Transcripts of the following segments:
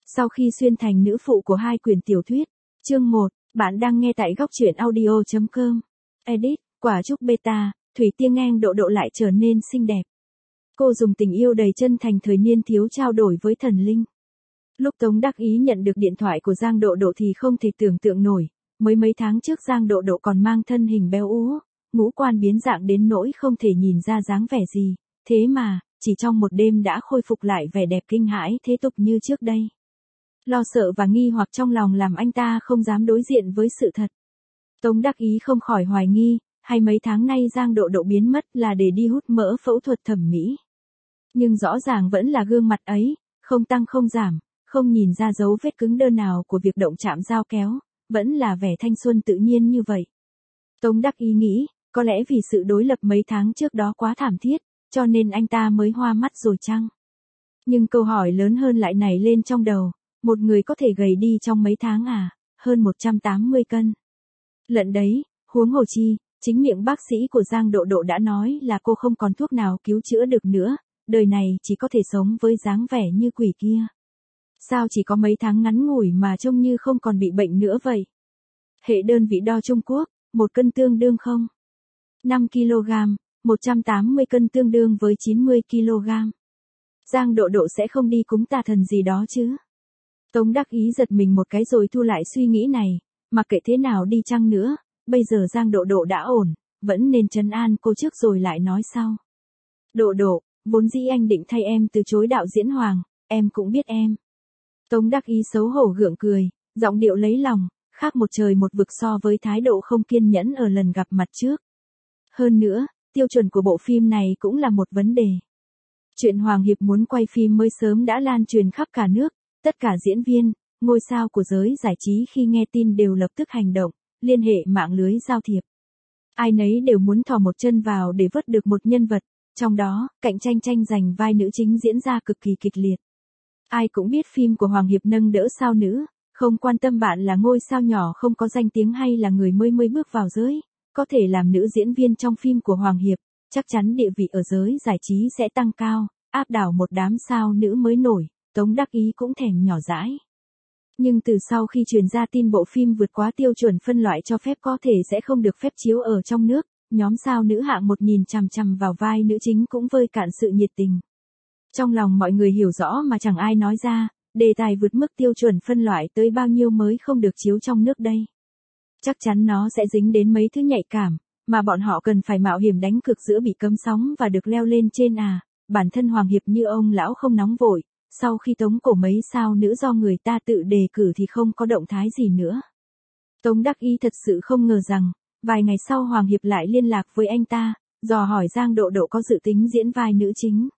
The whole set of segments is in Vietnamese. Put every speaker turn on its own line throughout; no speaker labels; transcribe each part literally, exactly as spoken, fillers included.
Sau khi xuyên thành nữ phụ của hai quyển tiểu thuyết. Chương một, bạn đang nghe tại góc truyện audio chấm com. Edit, quả chúc beta, Thủy Tiên Anh Độ Độ lại trở nên xinh đẹp. Cô dùng tình yêu đầy chân thành thời niên thiếu trao đổi với thần linh. Lúc Tống Đắc Ý nhận được điện thoại của Giang Độ Độ thì không thể tưởng tượng nổi, mới mấy tháng trước Giang Độ Độ còn mang thân hình béo ú, ngũ quan biến dạng đến nỗi không thể nhìn ra dáng vẻ gì, thế mà, chỉ trong một đêm đã khôi phục lại vẻ đẹp kinh hãi thế tục như trước đây. Lo sợ và nghi hoặc trong lòng làm anh ta không dám đối diện với sự thật. Tống Đắc Ý không khỏi hoài nghi, hay mấy tháng nay Giang Độ Độ biến mất là để đi hút mỡ phẫu thuật thẩm mỹ. Nhưng rõ ràng vẫn là gương mặt ấy, không tăng không giảm, không nhìn ra dấu vết cứng đơ nào của việc động chạm dao kéo, vẫn là vẻ thanh xuân tự nhiên như vậy. Tống Đắc Ý nghĩ, có lẽ vì sự đối lập mấy tháng trước đó quá thảm thiết, cho nên anh ta mới hoa mắt rồi chăng? Nhưng câu hỏi lớn hơn lại nảy lên trong đầu, một người có thể gầy đi trong mấy tháng à, hơn một trăm tám mươi cân. Lận đấy, huống hồ chi, chính miệng bác sĩ của Giang Độ Độ đã nói là cô không còn thuốc nào cứu chữa được nữa, đời này chỉ có thể sống với dáng vẻ như quỷ kia. Sao chỉ có mấy tháng ngắn ngủi mà trông như không còn bị bệnh nữa vậy? Hệ đơn vị đo Trung Quốc, một cân tương đương không? năm ki lô gam, một trăm tám mươi cân tương đương với chín mươi ki lô gam. Giang Độ Độ sẽ không đi cúng tà thần gì đó chứ? Tống Đắc Ý giật mình một cái rồi thu lại suy nghĩ này, mặc kệ thế nào đi chăng nữa, bây giờ Giang Độ Độ đã ổn, vẫn nên trấn an cô trước rồi lại nói sau. Độ Độ, vốn dĩ anh định thay em từ chối đạo diễn Hoàng, em cũng biết em. Tống Đắc Ý xấu hổ gượng cười, giọng điệu lấy lòng, khác một trời một vực so với thái độ không kiên nhẫn ở lần gặp mặt trước. Hơn nữa, tiêu chuẩn của bộ phim này cũng là một vấn đề. Chuyện Hoàng Hiệp muốn quay phim mới sớm đã lan truyền khắp cả nước, tất cả diễn viên, ngôi sao của giới giải trí khi nghe tin đều lập tức hành động, liên hệ mạng lưới giao thiệp. Ai nấy đều muốn thò một chân vào để vớt được một nhân vật, trong đó, cạnh tranh tranh giành vai nữ chính diễn ra cực kỳ kịch liệt. Ai cũng biết phim của Hoàng Hiệp nâng đỡ sao nữ, không quan tâm bạn là ngôi sao nhỏ không có danh tiếng hay là người mới mới bước vào giới, có thể làm nữ diễn viên trong phim của Hoàng Hiệp, chắc chắn địa vị ở giới giải trí sẽ tăng cao, áp đảo một đám sao nữ mới nổi, Tống Đắc Ý cũng thèm nhỏ dãi. Nhưng từ sau khi truyền ra tin bộ phim vượt quá tiêu chuẩn phân loại cho phép có thể sẽ không được phép chiếu ở trong nước, nhóm sao nữ hạng một nhìn chằm chằm vào vai nữ chính cũng vơi cạn sự nhiệt tình. Trong lòng mọi người hiểu rõ mà chẳng ai nói ra, đề tài vượt mức tiêu chuẩn phân loại tới bao nhiêu mới không được chiếu trong nước đây. Chắc chắn nó sẽ dính đến mấy thứ nhạy cảm, mà bọn họ cần phải mạo hiểm đánh cược giữa bị cấm sóng và được leo lên trên à, bản thân Hoàng Hiệp như ông lão không nóng vội, sau khi tống cổ mấy sao nữ do người ta tự đề cử thì không có động thái gì nữa. Tống Đắc Ý thật sự không ngờ rằng, vài ngày sau Hoàng Hiệp lại liên lạc với anh ta, dò hỏi Giang Độ Độ có dự tính diễn vai nữ chính.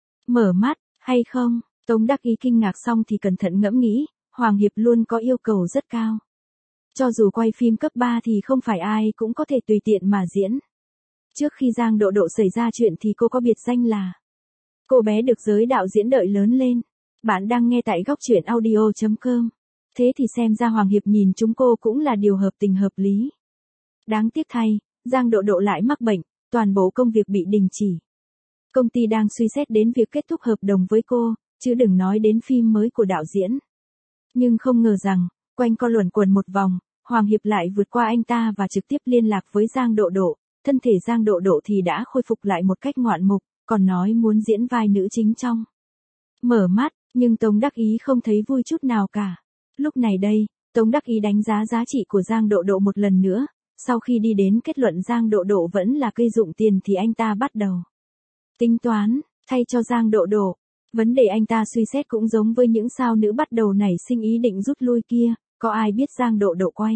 Mở mắt, hay không? Tống Đắc Ý kinh ngạc xong thì cẩn thận ngẫm nghĩ, Hoàng Hiệp luôn có yêu cầu rất cao. Cho dù quay phim cấp ba thì không phải ai cũng có thể tùy tiện mà diễn. Trước khi Giang Độ Độ xảy ra chuyện thì cô có biệt danh là cô bé được giới đạo diễn đợi lớn lên. Bạn đang nghe tại góc truyện audio chấm com. Thế thì xem ra Hoàng Hiệp nhìn chúng cô cũng là điều hợp tình hợp lý. Đáng tiếc thay, Giang Độ Độ lại mắc bệnh, toàn bộ công việc bị đình chỉ. Công ty đang suy xét đến việc kết thúc hợp đồng với cô, chứ đừng nói đến phim mới của đạo diễn. Nhưng không ngờ rằng, quanh co luẩn quẩn một vòng, Hoàng Hiệp lại vượt qua anh ta và trực tiếp liên lạc với Giang Độ Độ. Thân thể Giang Độ Độ thì đã khôi phục lại một cách ngoạn mục, còn nói muốn diễn vai nữ chính trong. Mở mắt, nhưng Tống Đắc Ý không thấy vui chút nào cả. Lúc này đây, Tống Đắc Ý đánh giá giá trị của Giang Độ Độ một lần nữa, sau khi đi đến kết luận Giang Độ Độ vẫn là cây dụng tiền thì anh ta bắt đầu tính toán, thay cho Giang Độ Độ. Vấn đề anh ta suy xét cũng giống với những sao nữ bắt đầu nảy sinh ý định rút lui kia, có ai biết Giang Độ Độ quay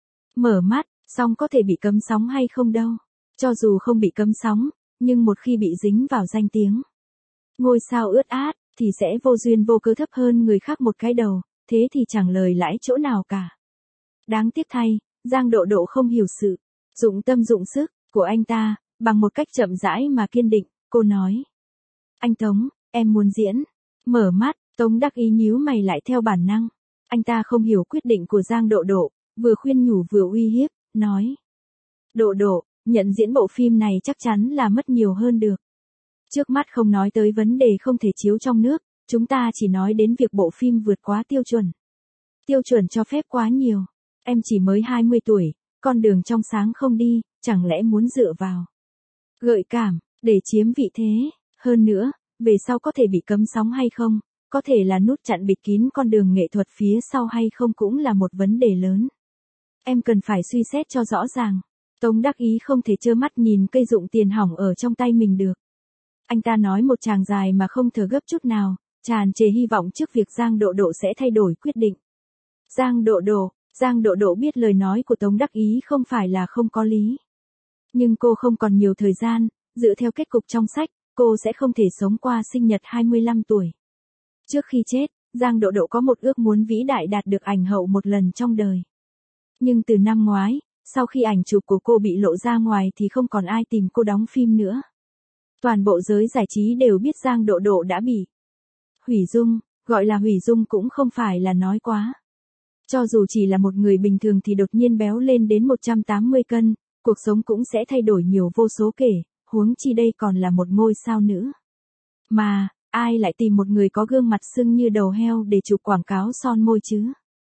mở mắt, xong có thể bị cấm sóng hay không đâu. Cho dù không bị cấm sóng, nhưng một khi bị dính vào danh tiếng ngôi sao ướt át, thì sẽ vô duyên vô cớ thấp hơn người khác một cái đầu, thế thì chẳng lời lãi chỗ nào cả. Đáng tiếc thay, Giang Độ Độ không hiểu sự dụng tâm dụng sức của anh ta, bằng một cách chậm rãi mà kiên định, cô nói. Anh Tống, em muốn diễn. Mở mắt, Tống Đắc Ý nhíu mày lại theo bản năng. Anh ta không hiểu quyết định của Giang Độ Độ, vừa khuyên nhủ vừa uy hiếp, nói. Độ Độ, nhận diễn bộ phim này chắc chắn là mất nhiều hơn được. Trước mắt không nói tới vấn đề không thể chiếu trong nước, Chúng ta chỉ nói đến việc bộ phim vượt quá tiêu chuẩn. Tiêu chuẩn cho phép quá nhiều. Em chỉ mới hai mươi tuổi, con đường trong sáng không đi, chẳng lẽ muốn dựa vào gợi cảm, để chiếm vị thế. Hơn nữa, về sau có thể bị cấm sóng hay không, có thể là nút chặn bịt kín con đường nghệ thuật phía sau hay không cũng là một vấn đề lớn. Em cần phải suy xét cho rõ ràng. Tống Đắc Ý không thể trơ mắt nhìn cây dụng tiền hỏng ở trong tay mình được. Anh ta nói một tràng dài mà không thở gấp chút nào, tràn trề hy vọng trước việc Giang Độ Độ sẽ thay đổi quyết định. Giang Độ Độ, Giang Độ Độ biết lời nói của Tống Đắc Ý không phải là không có lý. Nhưng cô không còn nhiều thời gian, dựa theo kết cục trong sách, cô sẽ không thể sống qua sinh nhật hai mươi lăm tuổi. Trước khi chết, Giang Độ Độ có một ước muốn vĩ đại đạt được ảnh hậu một lần trong đời. Nhưng từ năm ngoái, sau khi ảnh chụp của cô bị lộ ra ngoài thì không còn ai tìm cô đóng phim nữa. Toàn bộ giới giải trí đều biết Giang Độ Độ đã bị hủy dung, gọi là hủy dung cũng không phải là nói quá. Cho dù chỉ là một người bình thường thì đột nhiên béo lên đến một trăm tám mươi cân, cuộc sống cũng sẽ thay đổi nhiều vô số kể, huống chi đây còn là một ngôi sao nữ. Mà, ai lại tìm một người có gương mặt sưng như đầu heo để chụp quảng cáo son môi chứ?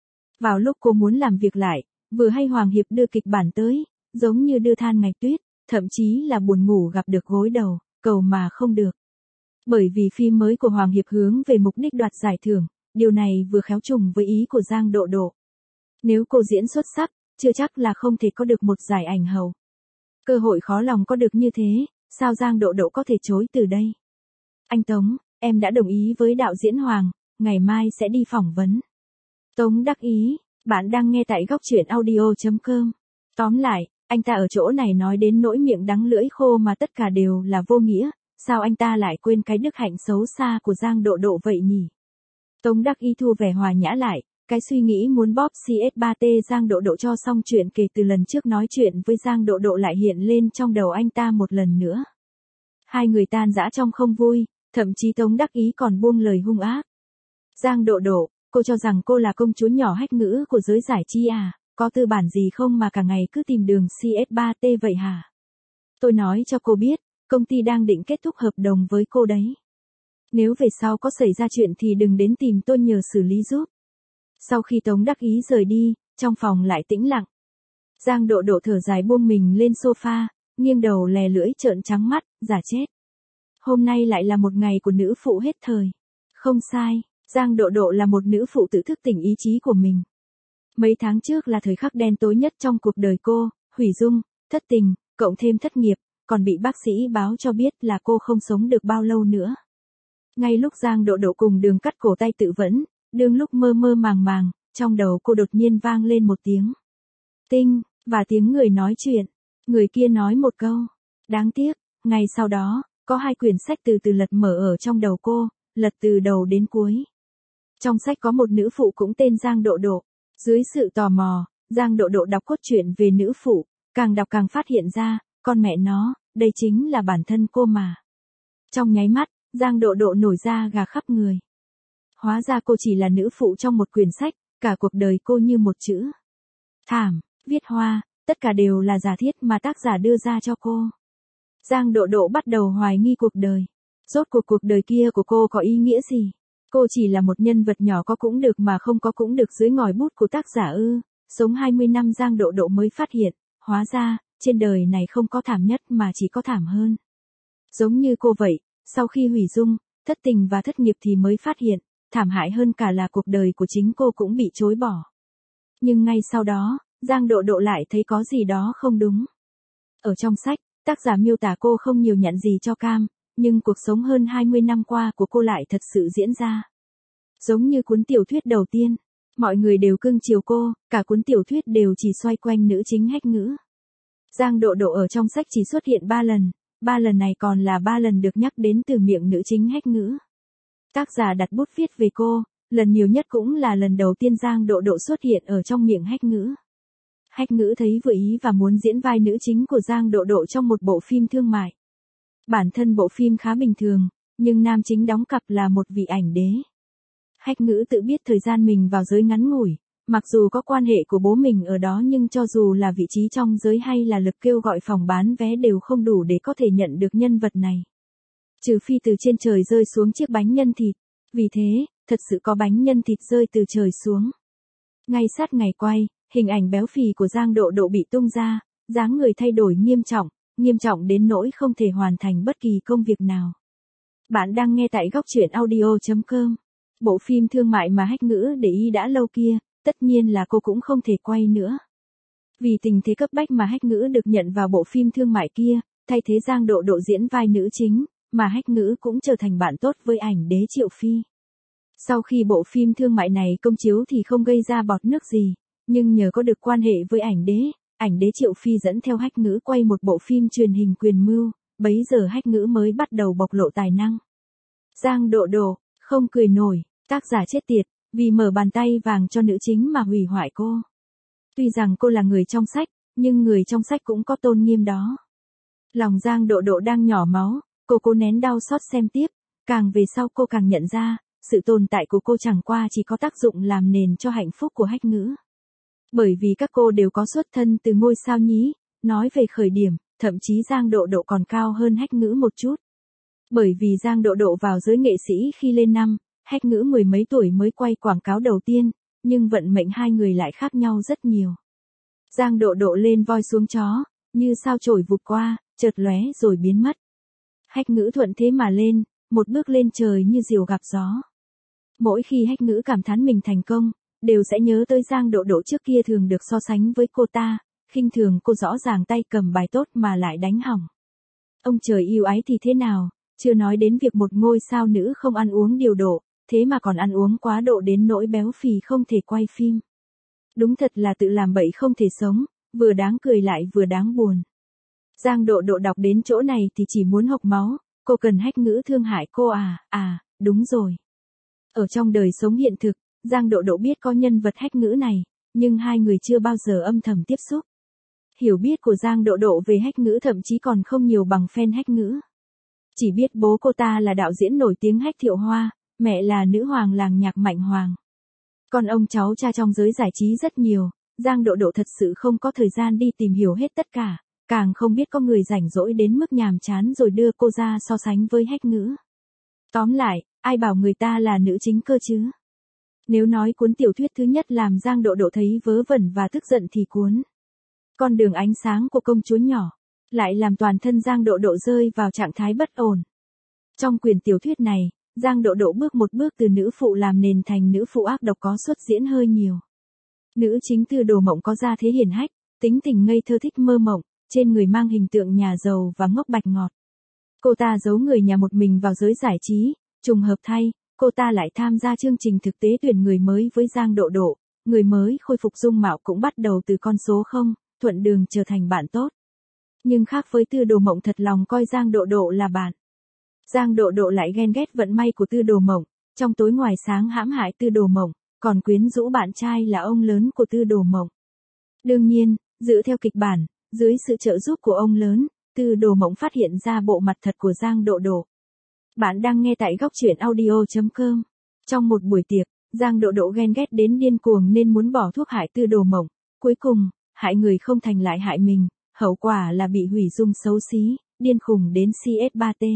Vào lúc cô muốn làm việc lại, vừa hay Hoàng Hiệp đưa kịch bản tới, giống như đưa than ngày tuyết, thậm chí là buồn ngủ gặp được gối đầu, cầu mà không được. Bởi vì phim mới của Hoàng Hiệp hướng về mục đích đoạt giải thưởng, điều này vừa khéo trùng với ý của Giang Độ Độ. Nếu cô diễn xuất sắc, chưa chắc là không thể có được một giải ảnh hậu. Cơ hội khó lòng có được như thế, sao Giang Độ Độ có thể chối từ đây? Anh Tống, em đã đồng ý với đạo diễn Hoàng, ngày mai sẽ đi phỏng vấn. Tống Đắc Ý, bạn đang nghe tại góc truyện audio chấm com. Tóm lại, anh ta ở chỗ này nói đến nỗi miệng đắng lưỡi khô mà tất cả đều là vô nghĩa, sao anh ta lại quên cái đức hạnh xấu xa của Giang Độ Độ vậy nhỉ? Tống Đắc Ý thu vẻ hòa nhã lại, cái suy nghĩ muốn bóp xê ét ba tê Giang Độ Độ cho xong chuyện kể từ lần trước nói chuyện với Giang Độ Độ lại hiện lên trong đầu anh ta một lần nữa. Hai người tan rã trong không vui, thậm chí Tống Đắc Ý còn buông lời hung ác. Giang Độ Độ, cô cho rằng cô là công chúa nhỏ hách ngữ của giới giải trí à, có tư bản gì không mà cả ngày cứ tìm đường xê ét ba tê vậy hả? Tôi nói cho cô biết, công ty đang định kết thúc hợp đồng với cô đấy. Nếu về sau có xảy ra chuyện thì đừng đến tìm tôi nhờ xử lý giúp. Sau khi Tống Đắc Ý rời đi, trong phòng lại tĩnh lặng. Giang Độ Độ thở dài buông mình lên sofa, nghiêng đầu lè lưỡi trợn trắng mắt, giả chết. Hôm nay lại là một ngày của nữ phụ hết thời. Không sai, Giang Độ Độ là một nữ phụ tự thức tỉnh ý chí của mình. Mấy tháng trước là thời khắc đen tối nhất trong cuộc đời cô, hủy dung, thất tình, cộng thêm thất nghiệp, còn bị bác sĩ báo cho biết là cô không sống được bao lâu nữa. Ngay lúc Giang Độ Độ cùng Đường cắt cổ tay tự vẫn, đương lúc mơ mơ màng màng, trong đầu cô đột nhiên vang lên một tiếng tinh, và tiếng người nói chuyện. Người kia nói một câu. Đáng tiếc, ngày sau đó, có hai quyển sách từ từ lật mở ở trong đầu cô, lật từ đầu đến cuối. Trong sách có một nữ phụ cũng tên Giang Độ Độ. Dưới sự tò mò, Giang Độ Độ đọc cốt truyện về nữ phụ, càng đọc càng phát hiện ra, con mẹ nó, đây chính là bản thân cô mà. Trong nháy mắt, Giang Độ Độ nổi da gà khắp người. Hóa ra cô chỉ là nữ phụ trong một quyển sách, cả cuộc đời cô như một chữ thảm, viết hoa, tất cả đều là giả thiết mà tác giả đưa ra cho cô. Giang Độ Độ bắt đầu hoài nghi cuộc đời. Rốt cuộc cuộc đời kia của cô có ý nghĩa gì? Cô chỉ là một nhân vật nhỏ có cũng được mà không có cũng được dưới ngòi bút của tác giả ư? Sống hai mươi năm Giang Độ Độ mới phát hiện, hóa ra, trên đời này không có thảm nhất mà chỉ có thảm hơn. Giống như cô vậy, sau khi hủy dung, thất tình và thất nghiệp thì mới phát hiện, thảm hại hơn cả là cuộc đời của chính cô cũng bị chối bỏ. Nhưng ngay sau đó, Giang Độ Độ lại thấy có gì đó không đúng. Ở trong sách, tác giả miêu tả cô không nhiều nhận gì cho cam, nhưng cuộc sống hơn hai mươi năm qua của cô lại thật sự diễn ra. Giống như cuốn tiểu thuyết đầu tiên, mọi người đều cưng chiều cô, cả cuốn tiểu thuyết đều chỉ xoay quanh nữ chính hách ngữ. Giang Độ Độ ở trong sách chỉ xuất hiện ba lần, ba lần này còn là ba lần được nhắc đến từ miệng nữ chính hách ngữ. Tác giả đặt bút viết về cô, lần nhiều nhất cũng là lần đầu tiên Giang Độ Độ xuất hiện ở trong miệng hách ngữ. Hách ngữ thấy vừa ý và muốn diễn vai nữ chính của Giang Độ Độ trong một bộ phim thương mại. Bản thân bộ phim khá bình thường, nhưng nam chính đóng cặp là một vị ảnh đế. Hách ngữ tự biết thời gian mình vào giới ngắn ngủi, mặc dù có quan hệ của bố mình ở đó nhưng cho dù là vị trí trong giới hay là lực kêu gọi phòng bán vé đều không đủ để có thể nhận được nhân vật này. Trừ phi từ trên trời rơi xuống chiếc bánh nhân thịt. Vì thế, thật sự có bánh nhân thịt rơi từ trời xuống. Ngay sát ngày quay, hình ảnh béo phì của Giang Độ Độ bị tung ra, dáng người thay đổi nghiêm trọng, nghiêm trọng đến nỗi không thể hoàn thành bất kỳ công việc nào. Bạn đang nghe tại góc truyện audio chấm com. Bộ phim thương mại mà Hách Ngữ để ý đã lâu kia, tất nhiên là cô cũng không thể quay nữa. Vì tình thế cấp bách mà Hách Ngữ được nhận vào bộ phim thương mại kia, thay thế Giang Độ Độ diễn vai nữ chính, mà Hách Ngữ cũng trở thành bạn tốt với ảnh đế Triệu Phi. Sau khi bộ phim thương mại này công chiếu thì không gây ra bọt nước gì, nhưng nhờ có được quan hệ với ảnh đế, ảnh đế Triệu Phi dẫn theo Hách Ngữ quay một bộ phim truyền hình quyền mưu, bấy giờ Hách Ngữ mới bắt đầu bộc lộ tài năng. Giang Độ Độ, không cười nổi, tác giả chết tiệt, vì mở bàn tay vàng cho nữ chính mà hủy hoại cô. Tuy rằng cô là người trong sách, nhưng người trong sách cũng có tôn nghiêm đó. Lòng Giang Độ Độ đang nhỏ máu, cô cố nén đau xót xem tiếp, càng về sau cô càng nhận ra, sự tồn tại của cô chẳng qua chỉ có tác dụng làm nền cho hạnh phúc của Hách Ngữ. Bởi vì các cô đều có xuất thân từ ngôi sao nhí, nói về khởi điểm, thậm chí Giang Độ Độ còn cao hơn Hách Ngữ một chút. Bởi vì Giang Độ Độ vào giới nghệ sĩ khi lên năm, Hách Ngữ mười mấy tuổi mới quay quảng cáo đầu tiên, nhưng vận mệnh hai người lại khác nhau rất nhiều. Giang Độ Độ lên voi xuống chó, như sao chổi vụt qua, chợt lóe rồi biến mất. Hách Ngữ thuận thế mà lên, một bước lên trời như diều gặp gió. Mỗi khi Hách Ngữ cảm thán mình thành công, đều sẽ nhớ tới Giang Độ Độ trước kia thường được so sánh với cô ta, khinh thường cô rõ ràng tay cầm bài tốt mà lại đánh hỏng. Ông trời yêu ái thì thế nào, chưa nói đến việc một ngôi sao nữ không ăn uống điều độ, thế mà còn ăn uống quá độ đến nỗi béo phì không thể quay phim. Đúng thật là tự làm bậy không thể sống, vừa đáng cười lại vừa đáng buồn. Giang Độ Độ đọc đến chỗ này thì chỉ muốn hộc máu, cô cần Hách Ngữ thương hại cô à, à, đúng rồi. Ở trong đời sống hiện thực, Giang Độ Độ biết có nhân vật Hách Ngữ này, nhưng hai người chưa bao giờ âm thầm tiếp xúc. Hiểu biết của Giang Độ Độ về Hách Ngữ thậm chí còn không nhiều bằng fan Hách Ngữ. Chỉ biết bố cô ta là đạo diễn nổi tiếng Hách Thiệu Hoa, mẹ là nữ hoàng làng nhạc Mạnh Hoàng. Còn ông cháu cha trong giới giải trí rất nhiều, Giang Độ Độ thật sự không có thời gian đi tìm hiểu hết tất cả, càng không biết có người rảnh rỗi đến mức nhàm chán rồi đưa cô ra so sánh với Hách Ngữ. Tóm lại, ai bảo người ta là nữ chính cơ chứ? Nếu nói cuốn tiểu thuyết thứ nhất làm Giang Độ Độ thấy vớ vẩn và tức giận thì cuốn Con đường ánh sáng của công chúa nhỏ, lại làm toàn thân Giang Độ Độ rơi vào trạng thái bất ổn. Trong quyển tiểu thuyết này, Giang Độ Độ bước một bước từ nữ phụ làm nền thành nữ phụ ác độc có xuất diễn hơi nhiều. Nữ chính Tư Đồ Mộng có gia thế hiền hách, tính tình ngây thơ thích mơ mộng, trên người mang hình tượng nhà giàu và ngốc bạch ngọt. Cô ta giấu người nhà một mình vào giới giải trí, trùng hợp thay, cô ta lại tham gia chương trình thực tế tuyển người mới với Giang Độ Độ, người mới khôi phục dung mạo cũng bắt đầu từ con số không, thuận đường trở thành bạn tốt. Nhưng khác với Tư Đồ Mộng thật lòng coi Giang Độ Độ là bạn. Giang Độ Độ lại ghen ghét vận may của Tư Đồ Mộng, trong tối ngoài sáng hãm hại Tư Đồ Mộng, còn quyến rũ bạn trai là ông lớn của Tư Đồ Mộng. Đương nhiên, dựa theo kịch bản, dưới sự trợ giúp của ông lớn, Tư Đồ Mộng phát hiện ra bộ mặt thật của Giang Độ Độ. Bạn đang nghe tại góc truyện audio chấm com. Trong một buổi tiệc, Giang Độ Độ ghen ghét đến điên cuồng nên muốn bỏ thuốc hại Tư Đồ Mộng. Cuối cùng, hại người không thành lại hại mình, hậu quả là bị hủy dung xấu xí, điên khùng đến xê ét ba tê.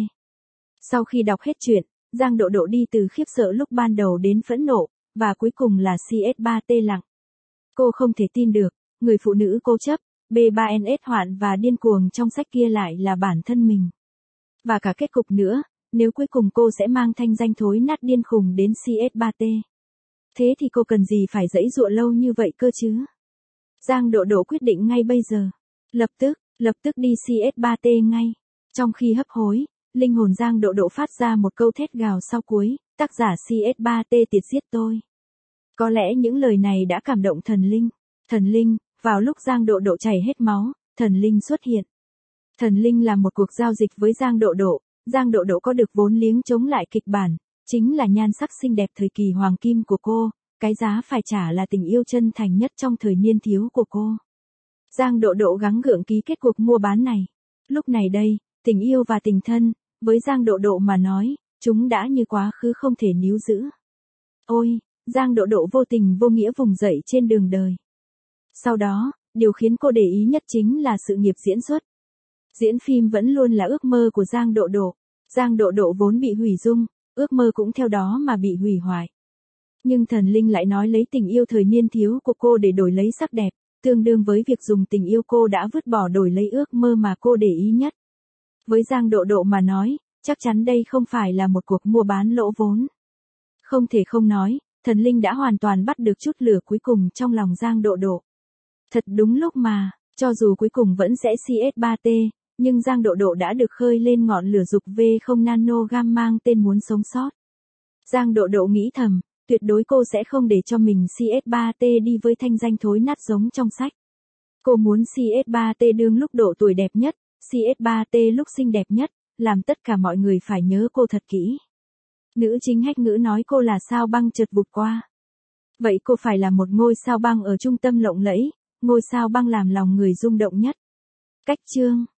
Sau khi đọc hết chuyện, Giang Độ Độ đi từ khiếp sợ lúc ban đầu đến phẫn nộ, và cuối cùng là xê ét ba tê lặng. Cô không thể tin được, người phụ nữ cố chấp, bê ba en ét hoạn và điên cuồng trong sách kia lại là bản thân mình. Và cả kết cục nữa, nếu cuối cùng cô sẽ mang thanh danh thối nát điên khùng đến xê ét ba tê. Thế thì cô cần gì phải giãy giụa lâu như vậy cơ chứ? Giang Độ Độ quyết định ngay bây giờ. Lập tức, lập tức đi xê ét ba tê ngay. Trong khi hấp hối, linh hồn Giang Độ Độ phát ra một câu thét gào sau cuối, tác giả xê ét ba tê tiệt giết tôi. Có lẽ những lời này đã cảm động thần linh. Thần linh, vào lúc Giang Độ Độ chảy hết máu, thần linh xuất hiện. Thần linh làm một cuộc giao dịch với Giang Độ Độ, Giang Độ Độ có được vốn liếng chống lại kịch bản, chính là nhan sắc xinh đẹp thời kỳ hoàng kim của cô, cái giá phải trả là tình yêu chân thành nhất trong thời niên thiếu của cô. Giang Độ Độ gắng gượng ký kết cuộc mua bán này. Lúc này đây, tình yêu và tình thân, với Giang Độ Độ mà nói, chúng đã như quá khứ không thể níu giữ. Ôi, Giang Độ Độ vô tình vô nghĩa vùng dậy trên đường đời. Sau đó, điều khiến cô để ý nhất chính là sự nghiệp diễn xuất. Diễn phim vẫn luôn là ước mơ của Giang Độ Độ. Giang Độ Độ vốn bị hủy dung, ước mơ cũng theo đó mà bị hủy hoại. Nhưng thần linh lại nói lấy tình yêu thời niên thiếu của cô để đổi lấy sắc đẹp, tương đương với việc dùng tình yêu cô đã vứt bỏ đổi lấy ước mơ mà cô để ý nhất. Với Giang Độ Độ mà nói, chắc chắn đây không phải là một cuộc mua bán lỗ vốn. Không thể không nói, thần linh đã hoàn toàn bắt được chút lửa cuối cùng trong lòng Giang Độ Độ. Thật đúng lúc mà, cho dù cuối cùng vẫn sẽ xê ét ba T, nhưng Giang Độ Độ đã được khơi lên ngọn lửa dục V không nano gam mang tên muốn sống sót. Giang Độ Độ nghĩ thầm, tuyệt đối cô sẽ không để cho mình xê ét ba T đi với thanh danh thối nát giống trong sách. Cô muốn xê ét ba T đương lúc độ tuổi đẹp nhất, xê ét ba T lúc xinh đẹp nhất, làm tất cả mọi người phải nhớ cô thật kỹ. Nữ chính Hách Ngữ nói cô là sao băng chợt vụt qua. Vậy cô phải là một ngôi sao băng ở trung tâm lộng lẫy, ngôi sao băng làm lòng người rung động nhất. Cách chương